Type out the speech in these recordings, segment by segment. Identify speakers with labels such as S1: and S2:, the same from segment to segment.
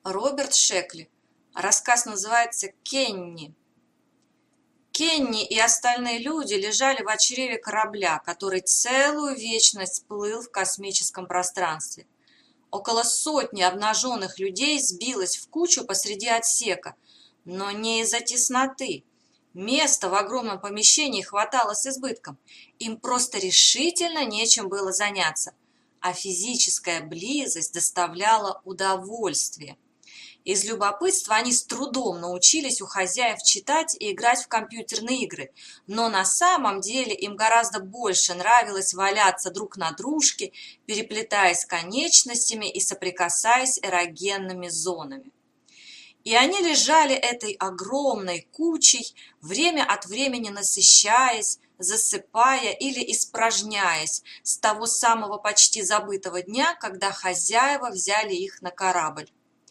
S1: Роберт Шекли. Рассказ называется «Кенни». Кенни и остальные люди лежали в чреве корабля, который целую вечность плыл в космическом пространстве. Около сотни обнаженных людей сбилось в кучу посреди отсека, но не из-за тесноты. Места в огромном помещении хватало с избытком. Им просто решительно нечем было заняться, а физическая близость доставляла удовольствие. Из любопытства они с трудом научились у хозяев читать и играть в компьютерные игры, но на самом деле им гораздо больше нравилось валяться друг на дружке, переплетаясь конечностями и соприкасаясь эрогенными зонами. И они лежали этой огромной кучей, время от времени насыщаясь, засыпая или испражняясь с того самого почти забытого дня, когда хозяева взяли их на корабль.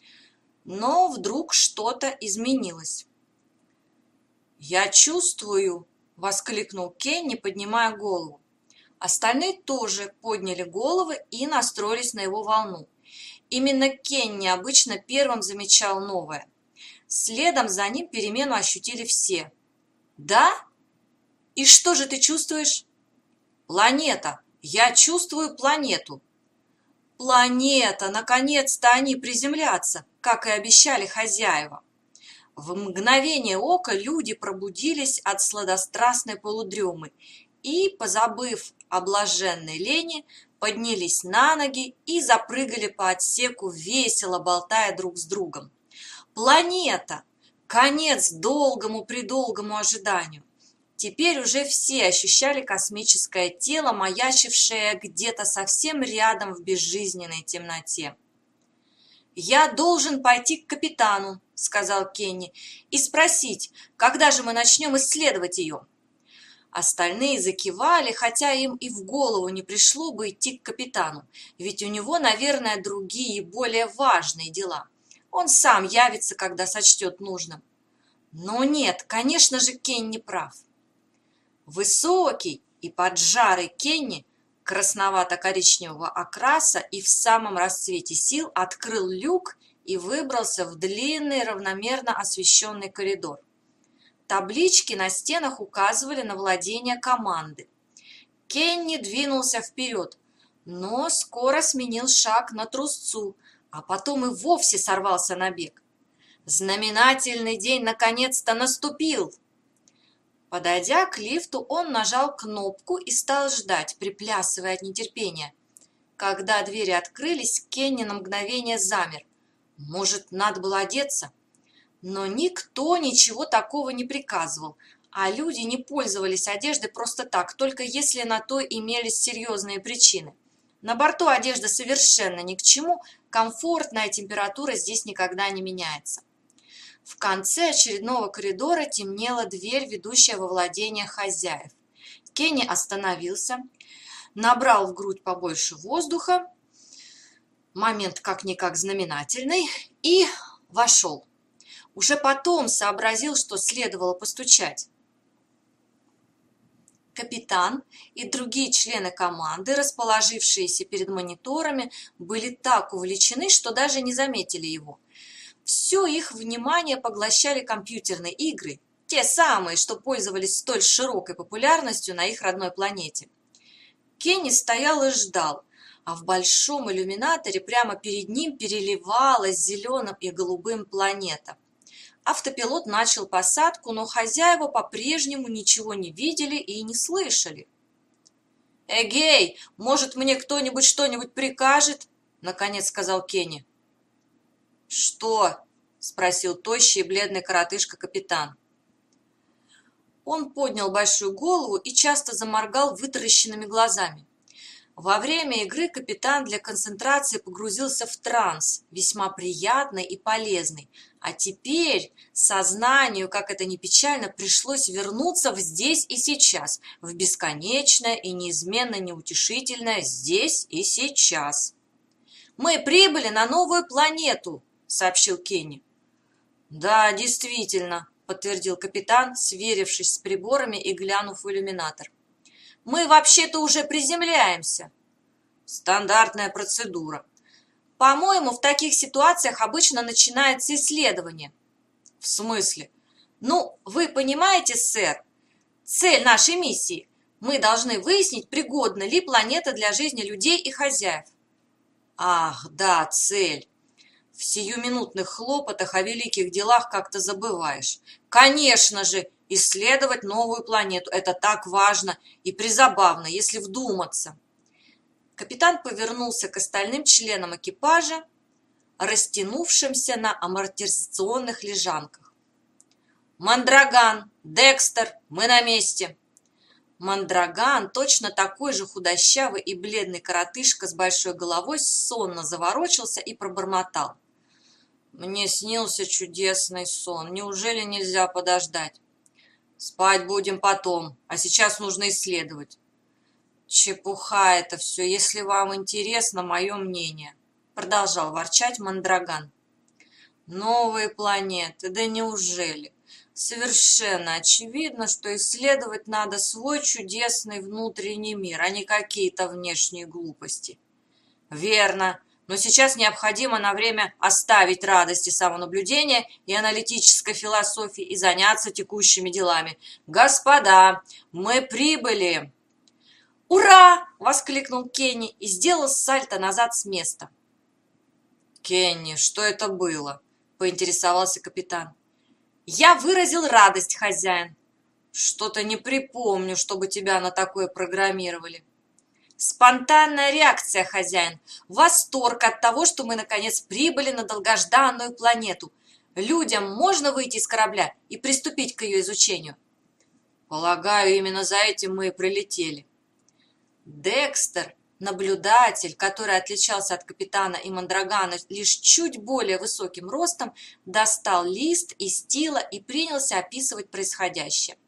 S1: Но вдруг что-то изменилось. «Я чувствую!» – воскликнул Кенни, поднимая голову. Остальные тоже подняли головы и настроились на его волну. Именно Кенни обычно первым замечал новое. Следом за ним перемену ощутили все. «Да? И что же ты чувствуешь?» «Планета! Я чувствую планету!» «Планета! Наконец-то они приземлятся, как и обещали хозяева!» В мгновение ока люди пробудились от сладострастной полудремы и, позабыв о блаженной лени, поднялись на ноги и запрыгали по отсеку, весело болтая друг с другом. Планета! Конец долгому-предолгому ожиданию! Теперь уже все ощущали космическое тело, маячившее где-то совсем рядом в безжизненной темноте. «Я должен пойти к капитану», — сказал Кенни, — «и спросить, когда же мы начнем исследовать ее». Остальные закивали, хотя им и в голову не пришло бы идти к капитану, ведь у него, наверное, другие, более важные дела. Он сам явится, когда сочтет нужным. Но нет, конечно же, Кенни прав. Высокий и поджарый Кенни, красновато-коричневого окраса и в самом расцвете сил, открыл люк и выбрался в длинный равномерно освещенный коридор. Таблички на стенах указывали на владение команды. Кенни двинулся вперед, но скоро сменил шаг на трусцу, а потом и вовсе сорвался на бег. Знаменательный день наконец-то наступил! Подойдя к лифту, он нажал кнопку и стал ждать, приплясывая от нетерпения. Когда двери открылись, Кенни на мгновение замер. Может, надо было одеться? Но никто ничего такого не приказывал, а люди не пользовались одеждой просто так, только если на то имелись серьезные причины. На борту одежда совершенно ни к чему, комфортная температура здесь никогда не меняется. В конце очередного коридора темнела дверь, ведущая во владение хозяев. Кенни остановился, набрал в грудь побольше воздуха, момент как-никак знаменательный, и вошел. Уже потом сообразил, что следовало постучать. Капитан и другие члены команды, расположившиеся перед мониторами, были так увлечены, что даже не заметили его. Все их внимание поглощали компьютерные игры, те самые, что пользовались столь широкой популярностью на их родной планете. Кенни стоял и ждал, а в большом иллюминаторе прямо перед ним переливалась зеленым и голубым планета. Автопилот начал посадку, но хозяева по-прежнему ничего не видели и не слышали. «Эгей, может, мне кто-нибудь что-нибудь прикажет?» – наконец сказал Кенни. «Что?» – спросил тощий и бледный коротышка-капитан. Он поднял большую голову и часто заморгал вытаращенными глазами. Во время игры капитан для концентрации погрузился в транс, весьма приятный и полезный, а теперь сознанию, как это ни печально, пришлось вернуться в здесь и сейчас, в бесконечное и неизменно неутешительное здесь и сейчас. «Мы прибыли на новую планету!» – сообщил Кенни. «Да, действительно», – подтвердил капитан, сверившись с приборами и глянув в иллюминатор. «Мы вообще-то уже приземляемся». «Стандартная процедура. По-моему, в таких ситуациях обычно начинается исследование. В смысле? Ну, вы понимаете, сэр, цель нашей миссии. Мы должны выяснить, пригодна ли планета для жизни людей и хозяев. Ах, да, цель. В сиюминутных хлопотах о великих делах как-то забываешь. Конечно же, исследовать новую планету – это так важно и призабавно, если вдуматься. Капитан повернулся к остальным членам экипажа, растянувшимся на амортизационных лежанках. «Мандраган! Декстер! Мы на месте!» Мандраган, точно такой же худощавый и бледный коротышка с большой головой, сонно заворочился и пробормотал. «Мне снился чудесный сон. Неужели нельзя подождать? Спать будем потом, а сейчас нужно исследовать». «Чепуха это все, если вам интересно мое мнение», — продолжал ворчать Мандраган. «Новые планеты, да неужели? Совершенно очевидно, что исследовать надо свой чудесный внутренний мир, а не какие-то внешние глупости». «Верно, но сейчас необходимо на время оставить радости самонаблюдения и аналитической философии и заняться текущими делами. Господа, мы прибыли!» «Ура!» – воскликнул Кенни и сделал сальто назад с места. «Кенни, что это было?» – поинтересовался капитан. «Я выразил радость, хозяин». «Что-то не припомню, чтобы тебя на такое программировали». «Спонтанная реакция, хозяин. Восторг от того, что мы наконец прибыли на долгожданную планету. Людям можно выйти из корабля и приступить к ее изучению?» «Полагаю, именно за этим мы и прилетели». Декстер, наблюдатель, который отличался от капитана и Мандрагана лишь чуть более высоким ростом, достал лист из стила и принялся описывать происходящее.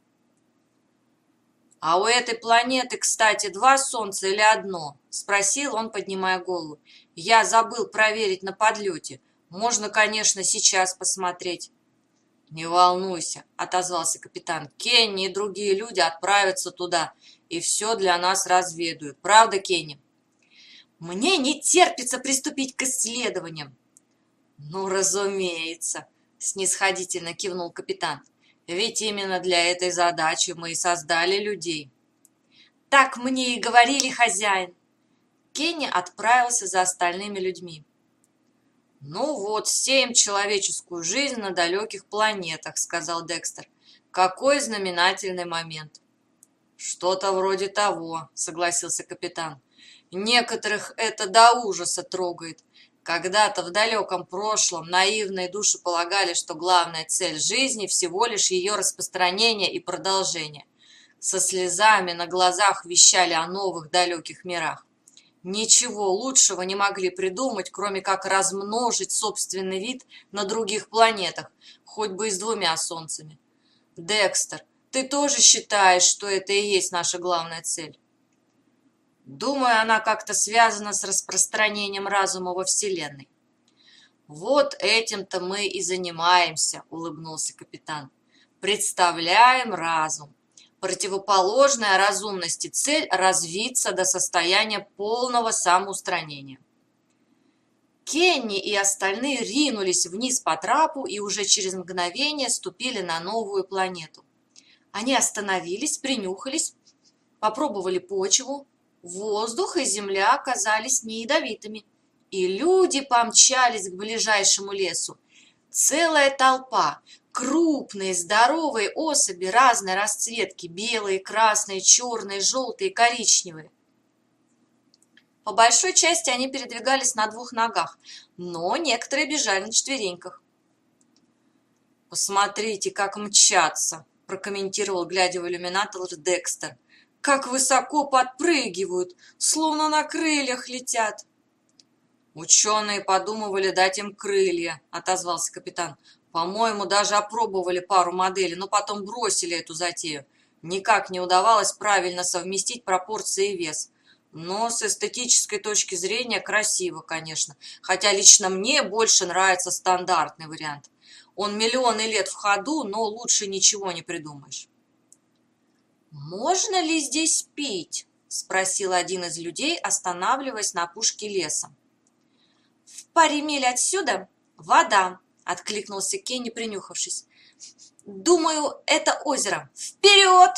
S1: «А у этой планеты, кстати, 2 солнца или одно?» – спросил он, поднимая голову. «Я забыл проверить на подлете. Можно, конечно, сейчас посмотреть». «Не волнуйся», – отозвался капитан. «Кенни и другие люди отправятся туда и все для нас разведают. Правда, Кенни?» «Мне не терпится приступить к исследованиям». «Ну, разумеется», – снисходительно кивнул капитан. «Ведь именно для этой задачи мы и создали людей». «Так мне и говорили, хозяин». Кенни отправился за остальными людьми. «Ну вот, сеем человеческую жизнь на далеких планетах», — сказал Декстер. «Какой знаменательный момент». «Что-то вроде того», — согласился капитан. «Некоторых это до ужаса трогает. Когда-то в далеком прошлом наивные души полагали, что главная цель жизни всего лишь ее распространение и продолжение. Со слезами на глазах вещали о новых далеких мирах. Ничего лучшего не могли придумать, кроме как размножить собственный вид на других планетах, хоть бы и с 2 солнцами. Декстер, ты тоже считаешь, что это и есть наша главная цель?» «Думаю, она как-то связана с распространением разума во Вселенной». «Вот этим-то мы и занимаемся», — улыбнулся капитан. «Представляем разум. Противоположная разумности цель – развиться до состояния полного самоустранения». Кенни и остальные ринулись вниз по трапу и уже через мгновение ступили на новую планету. Они остановились, принюхались, попробовали почву. Воздух и земля оказались не ядовитыми, и люди помчались к ближайшему лесу. Целая толпа. Крупные, здоровые особи разной расцветки, белые, красные, черные, желтые, коричневые. По большой части они передвигались на 2 ногах, но некоторые бежали на 4. «Посмотрите, как мчатся», – прокомментировал, глядя в иллюминатор, Декстер. «Как высоко подпрыгивают, словно на крыльях летят». «Ученые подумывали дать им крылья», – отозвался капитан. «По-моему, даже опробовали пару моделей, но потом бросили эту затею. Никак не удавалось правильно совместить пропорции и вес. Но с эстетической точки зрения красиво, конечно, хотя лично мне больше нравится стандартный вариант. Он миллионы лет в ходу, но лучше ничего не придумаешь». «Можно ли здесь пить?» – спросил один из людей, останавливаясь на опушке леса. В паре миль отсюда вода, откликнулся Кенни, принюхавшись. Думаю, это озеро. Вперед!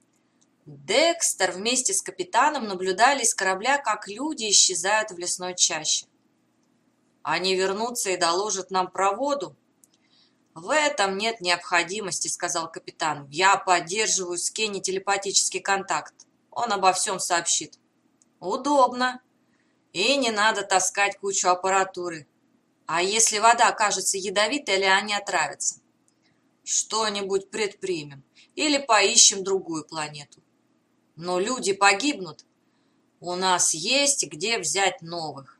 S1: Декстер вместе с капитаном наблюдали с корабля, как люди исчезают в лесной чаще. Они вернутся и доложат нам про воду. В этом нет необходимости, сказал капитан. Я поддерживаю с Кенни телепатический контакт. Он обо всем сообщит. Удобно. И не надо таскать кучу аппаратуры. А если вода окажется ядовитой или они отравятся? Что-нибудь предпримем. Или поищем другую планету. Но люди погибнут. У нас есть где взять новых.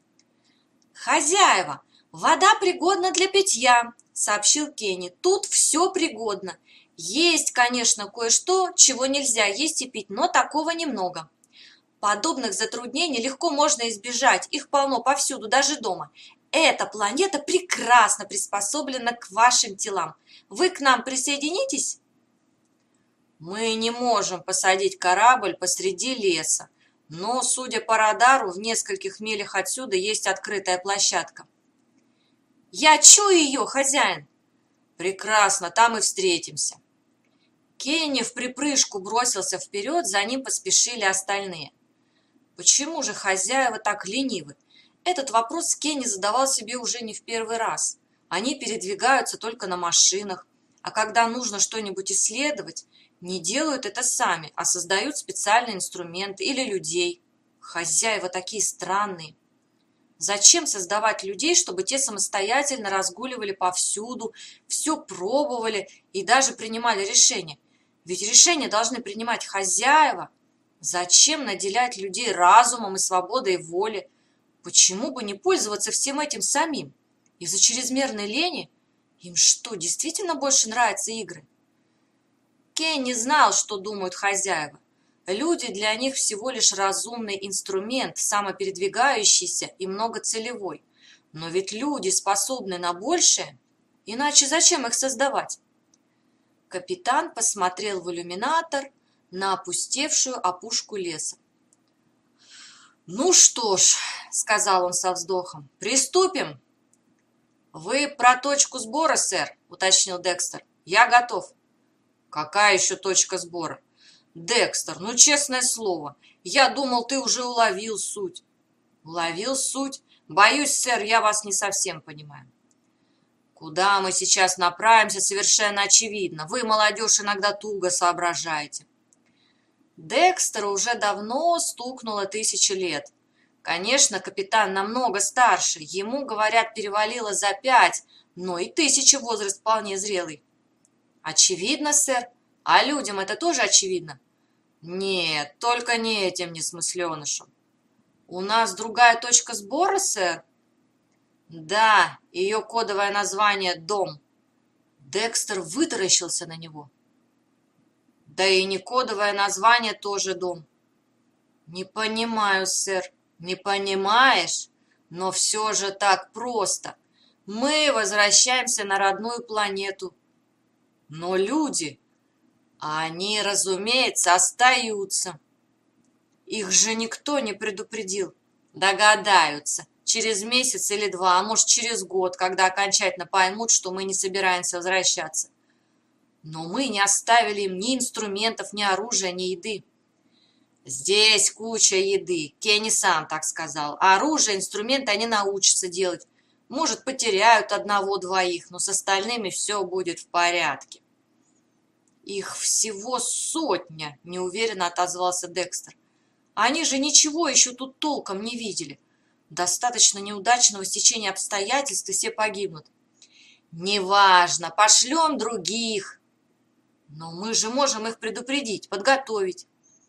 S1: Хозяева, вода пригодна для питья, сообщил Кенни. Тут все пригодно. Есть, конечно, кое-что, чего нельзя есть и пить, но такого немного. Подобных затруднений легко можно избежать, их полно повсюду, даже дома. Эта планета прекрасно приспособлена к вашим телам. Вы к нам присоединитесь? Мы не можем посадить корабль посреди леса, но, судя по радару, в нескольких милях отсюда есть открытая площадка. Я чую ее, хозяин. Прекрасно, там и встретимся. Кенни вприпрыжку бросился вперед, за ним поспешили остальные. Почему же хозяева так ленивы? Этот вопрос Кенни задавал себе уже не в первый раз. Они передвигаются только на машинах, а когда нужно что-нибудь исследовать, не делают это сами, а создают специальные инструменты или людей. Хозяева такие странные. Зачем создавать людей, чтобы те самостоятельно разгуливали повсюду, все пробовали и даже принимали решения? Ведь решения должны принимать хозяева. Зачем наделять людей разумом и свободой воли? Почему бы не пользоваться всем этим самим? Из-за чрезмерной лени? Им что, действительно больше нравятся игры? Кенни знал, что думают хозяева. Люди для них всего лишь разумный инструмент, самопередвигающийся и многоцелевой. Но ведь люди способны на большее, иначе зачем их создавать? Капитан посмотрел в иллюминатор на опустевшую опушку леса. «Ну что ж», — сказал он со вздохом, — «приступим». «Вы про точку сбора, сэр?» — уточнил Декстер. «Я готов». «Какая еще точка сбора?» «Декстер, ну честное слово, я думал, ты уже уловил суть». «Уловил суть? Боюсь, сэр, я вас не совсем понимаю». «Куда мы сейчас направимся, совершенно очевидно. Вы, молодежь, иногда туго соображаете». Декстеру уже давно стукнуло 1000 лет. Конечно, капитан намного старше, ему, говорят, перевалило за 5, но и 1000 возраст вполне зрелый. Очевидно, сэр. А людям это тоже очевидно? Нет, только не этим несмысленышам. У нас другая точка сбора, сэр? Да, ее кодовое название «Дом». Декстер вытаращился на него. Да и не кодовое название тоже «Дом». Не понимаю, сэр, не понимаешь? Но все же так просто. Мы возвращаемся на родную планету. Но люди, они, разумеется, остаются. Их же никто не предупредил. Догадаются. Через месяц или 2, а может через год, когда окончательно поймут, что мы не собираемся возвращаться. Но мы не оставили им ни инструментов, ни оружия, ни еды. Здесь куча еды, Кенни сам так сказал. А оружие, инструменты они научатся делать. Может, потеряют 1-2, но с остальными все будет в порядке. Их всего 100, неуверенно отозвался Декстер. Они же ничего еще тут толком не видели. Достаточно неудачного стечения обстоятельств, и все погибнут. Неважно, пошлем других. Но мы же можем их предупредить, подготовить.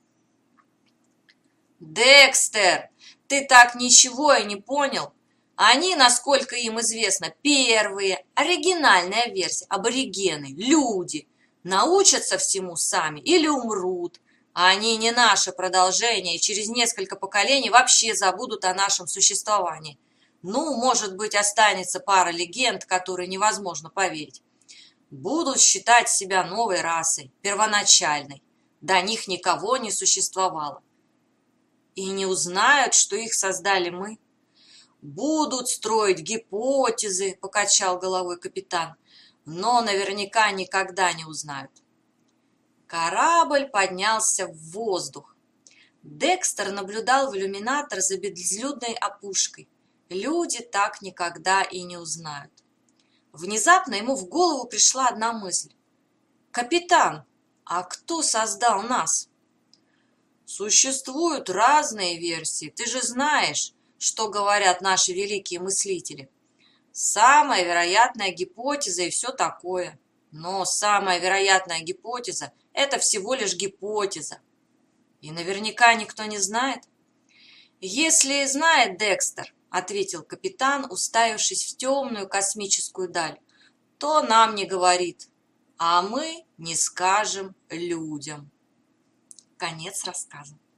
S1: Декстер, ты так ничего и не понял. Они, насколько им известно, первые, оригинальная версия, аборигены, люди, научатся всему сами или умрут. А они не наше продолжение и через несколько поколений вообще забудут о нашем существовании. Ну, может быть, останется пара легенд, которые невозможно поверить. Будут считать себя новой расой, первоначальной. До них никого не существовало. И не узнают, что их создали мы. Будут строить гипотезы, покачал головой капитан, но наверняка никогда не узнают. Корабль поднялся в воздух. Декстер наблюдал в иллюминатор за безлюдной опушкой. Люди так никогда и не узнают. Внезапно ему в голову пришла одна мысль. «Капитан, а кто создал нас?» «Существуют разные версии, ты же знаешь, что говорят наши великие мыслители. Самая вероятная гипотеза и все такое. Но самая вероятная гипотеза – это всего лишь гипотеза. И наверняка никто не знает». «Если и знает Декстер, – ответил капитан, уставившись в темную космическую даль, – то нам не говорит, а мы не скажем людям». Конец рассказа.